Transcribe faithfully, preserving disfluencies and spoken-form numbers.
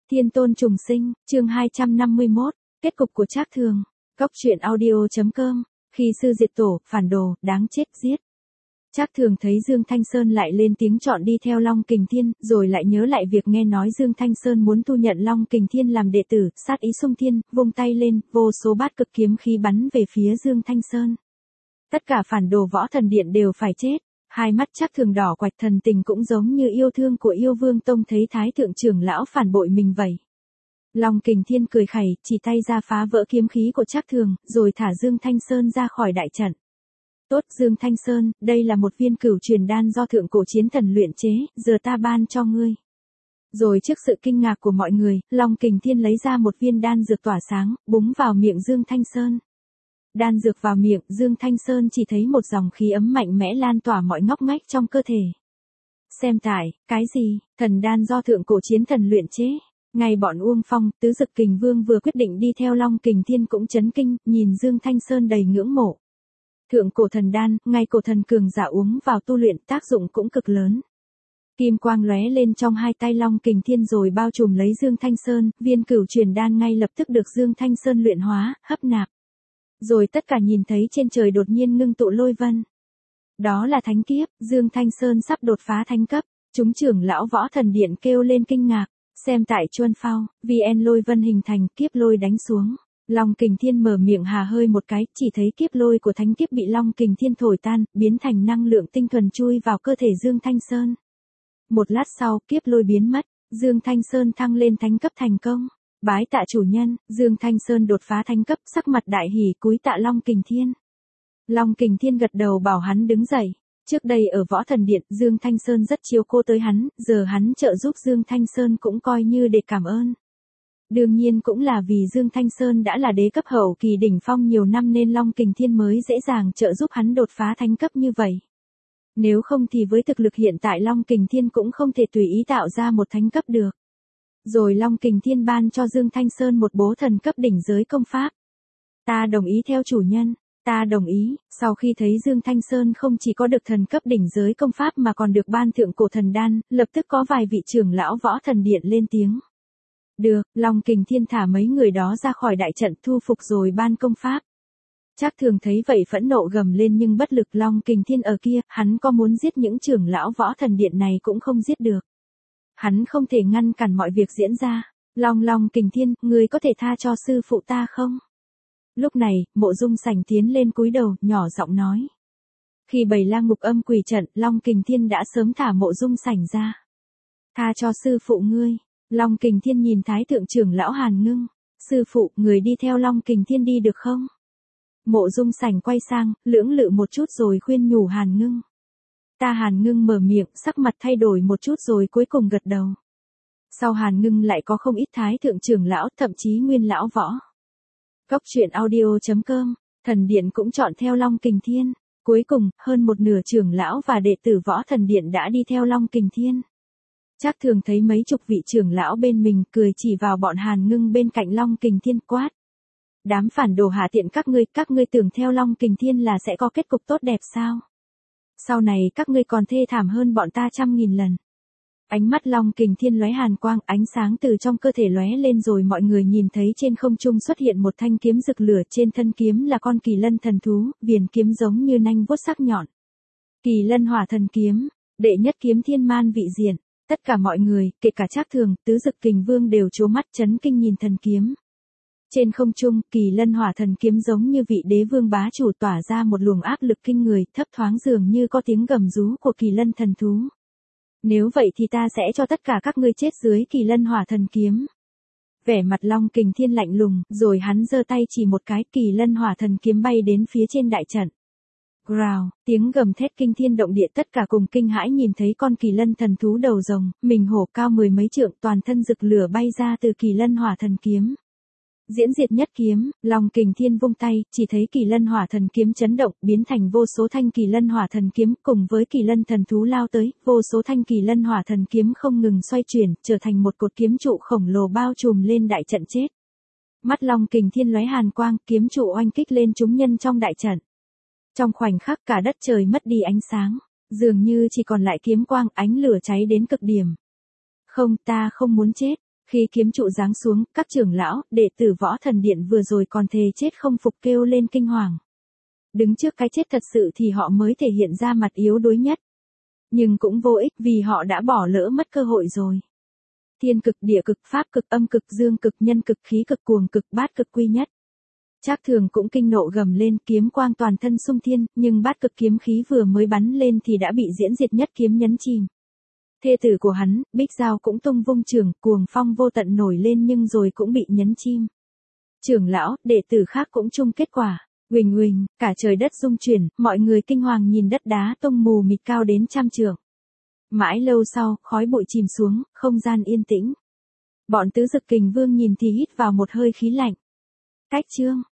Thiên tôn trùng sinh, chương hai trăm năm mươi mốt, kết cục của Trác Thường. Góc truyện audio chấm com, khi sư diệt tổ, phản đồ, đáng chết giết. Trác Thường thấy Dương Thanh Sơn lại lên tiếng chọn đi theo Long Kình Thiên, rồi lại nhớ lại việc nghe nói Dương Thanh Sơn muốn thu nhận Long Kình Thiên làm đệ tử, sát ý xung thiên, vung tay lên, vô số bát cực kiếm khí bắn về phía Dương Thanh Sơn. Tất cả phản đồ Võ Thần Điện đều phải chết. Hai mắt Trác Thường đỏ quạch, thần tình cũng giống như yêu thương của Yêu Vương Tông thấy Thái thượng trưởng lão phản bội mình vậy. Long Kình Thiên cười khẩy, chỉ tay ra phá vỡ kiếm khí của Trác Thường, rồi thả Dương Thanh Sơn ra khỏi đại trận. Tốt Dương Thanh Sơn, đây là một viên cửu truyền đan do thượng cổ chiến thần luyện chế, giờ ta ban cho ngươi. Rồi trước sự kinh ngạc của mọi người, Long Kình Thiên lấy ra một viên đan dược tỏa sáng, búng vào miệng Dương Thanh Sơn. Đan dược vào miệng, Dương Thanh Sơn chỉ thấy một dòng khí ấm mạnh mẽ lan tỏa mọi ngóc ngách trong cơ thể. Xem tại, cái gì, thần đan do thượng cổ chiến thần luyện chế. Ngay bọn Uông Phong, Tứ Dực Kình Vương vừa quyết định đi theo Long Kình Thiên cũng chấn kinh, nhìn Dương Thanh Sơn đầy ngưỡng mộ. Thượng cổ thần đan, ngay cổ thần cường giả uống vào tu luyện tác dụng cũng cực lớn. Kim quang lóe lên trong hai tay Long Kình Thiên rồi bao trùm lấy Dương Thanh Sơn, viên cửu truyền đan ngay lập tức được Dương Thanh Sơn luyện hóa, hấp nạp. Rồi tất cả nhìn thấy trên trời đột nhiên ngưng tụ lôi vân. Đó là thánh kiếp, Dương Thanh Sơn sắp đột phá thánh cấp. Chúng trưởng lão Võ Thần Điện kêu lên kinh ngạc. Xem tại Chuân Phao, vê en lôi vân hình thành, kiếp lôi đánh xuống. Long Kình Thiên mở miệng hà hơi một cái, chỉ thấy kiếp lôi của thánh kiếp bị Long Kình Thiên thổi tan, biến thành năng lượng tinh thuần chui vào cơ thể Dương Thanh Sơn. Một lát sau, kiếp lôi biến mất, Dương Thanh Sơn thăng lên thánh cấp thành công. Bái tạ chủ nhân, Dương Thanh Sơn đột phá thánh cấp, sắc mặt đại hỉ cúi tạ Long Kình Thiên. Long Kình Thiên gật đầu bảo hắn đứng dậy. Trước đây ở Võ Thần Điện, Dương Thanh Sơn rất chiếu cố tới hắn, giờ hắn trợ giúp Dương Thanh Sơn cũng coi như để cảm ơn. Đương nhiên cũng là vì Dương Thanh Sơn đã là đế cấp hậu kỳ đỉnh phong nhiều năm nên Long Kình Thiên mới dễ dàng trợ giúp hắn đột phá thánh cấp như vậy. Nếu không thì với thực lực hiện tại Long Kình Thiên cũng không thể tùy ý tạo ra một thánh cấp được. Rồi Long Kình Thiên ban cho Dương Thanh Sơn một bố thần cấp đỉnh giới công pháp. Ta đồng ý theo chủ nhân, ta đồng ý. Sau khi thấy Dương Thanh Sơn không chỉ có được thần cấp đỉnh giới công pháp mà còn được ban thượng cổ thần đan, lập tức có vài vị trưởng lão Võ Thần Điện lên tiếng. Được, Long Kình Thiên thả mấy người đó ra khỏi đại trận thu phục rồi ban công pháp. Trác Thường thấy vậy phẫn nộ gầm lên nhưng bất lực. Long Kình Thiên ở kia, hắn có muốn giết những trưởng lão Võ Thần Điện này cũng không giết được. Hắn không thể ngăn cản mọi việc diễn ra. Long Long Kình Thiên, ngươi có thể tha cho sư phụ ta không? Lúc này, Mộ Dung Sảnh tiến lên cúi đầu, nhỏ giọng nói. Khi bầy lang ngục âm quỷ trận, Long Kình Thiên đã sớm thả Mộ Dung Sảnh ra. Tha cho sư phụ ngươi. Long Kình Thiên nhìn Thái thượng trưởng lão Hàn Ngưng. Sư phụ, người đi theo Long Kình Thiên đi được không? Mộ Dung Sảnh quay sang, lưỡng lự một chút rồi khuyên nhủ Hàn Ngưng. Ta Hàn Ngưng mở miệng, sắc mặt thay đổi một chút rồi cuối cùng gật đầu. Sau Hàn Ngưng lại có không ít Thái thượng trưởng lão, thậm chí nguyên lão võ. Góc truyện audio chấm com, Thần Điện cũng chọn theo Long Kình Thiên. Cuối cùng, hơn một nửa trưởng lão và đệ tử Võ Thần Điện đã đi theo Long Kình Thiên. Trác Thường thấy mấy chục vị trưởng lão bên mình, cười chỉ vào bọn Hàn Ngưng bên cạnh Long Kình Thiên quát. Đám phản đồ hạ tiện các ngươi, các ngươi tưởng theo Long Kình Thiên là sẽ có kết cục tốt đẹp sao? Sau này các ngươi còn thê thảm hơn bọn ta trăm nghìn lần. Ánh mắt Long Kình Thiên lóe hàn quang, ánh sáng từ trong cơ thể lóe lên rồi mọi người nhìn thấy trên không trung xuất hiện một thanh kiếm rực lửa, trên thân kiếm là con kỳ lân thần thú, viền kiếm giống như nanh vuốt sắc nhọn. Kỳ lân hỏa thần kiếm, đệ nhất kiếm thiên man vị diện. Tất cả mọi người, kể cả Trác Thường, Tứ Dực Kình Vương đều trố mắt chấn kinh nhìn thần kiếm. Trên không trung, kỳ lân hỏa thần kiếm giống như vị đế vương bá chủ tỏa ra một luồng áp lực kinh người, thấp thoáng dường như có tiếng gầm rú của kỳ lân thần thú. Nếu vậy thì ta sẽ cho tất cả các ngươi chết dưới kỳ lân hỏa thần kiếm. Vẻ mặt Long Kình Thiên lạnh lùng, rồi hắn giơ tay chỉ một cái, kỳ lân hỏa thần kiếm bay đến phía trên đại trận. Growl, tiếng gầm thét kinh thiên động địa, tất cả cùng kinh hãi nhìn thấy con kỳ lân thần thú đầu rồng, mình hổ cao mười mấy trượng, toàn thân rực lửa bay ra từ kỳ lân hỏa thần kiếm. Diễn diệt nhất kiếm, Long Kình Thiên vung tay, chỉ thấy kỳ lân hỏa thần kiếm chấn động, biến thành vô số thanh kỳ lân hỏa thần kiếm, cùng với kỳ lân thần thú lao tới, vô số thanh kỳ lân hỏa thần kiếm không ngừng xoay chuyển, trở thành một cột kiếm trụ khổng lồ bao trùm lên đại trận chết. Mắt Long Kình Thiên lóe hàn quang, kiếm trụ oanh kích lên chúng nhân trong đại trận. Trong khoảnh khắc cả đất trời mất đi ánh sáng, dường như chỉ còn lại kiếm quang, ánh lửa cháy đến cực điểm. Không, ta không muốn chết. Khi kiếm trụ giáng xuống, các trưởng lão, đệ tử Võ Thần Điện vừa rồi còn thề chết không phục kêu lên kinh hoàng. Đứng trước cái chết thật sự thì họ mới thể hiện ra mặt yếu đuối nhất. Nhưng cũng vô ích vì họ đã bỏ lỡ mất cơ hội rồi. Thiên cực, địa cực, pháp cực, âm cực, dương cực, nhân cực, khí cực, cuồng cực, bát cực quy nhất. Trác Thường cũng kinh nộ gầm lên, kiếm quang toàn thân xung thiên, nhưng bát cực kiếm khí vừa mới bắn lên thì đã bị diễn diệt nhất kiếm nhấn chìm. Thê tử của hắn, Bích Giao cũng tung vung trường, cuồng phong vô tận nổi lên nhưng rồi cũng bị nhấn chìm. Trưởng lão, đệ tử khác cũng chung kết quả. Huỳnh huỳnh, cả trời đất rung chuyển, mọi người kinh hoàng nhìn đất đá tung mù mịt cao đến trăm trượng. Mãi lâu sau, khói bụi chìm xuống, không gian yên tĩnh. Bọn tứ dực kình vương nhìn thì hít vào một hơi khí lạnh. Cách chương.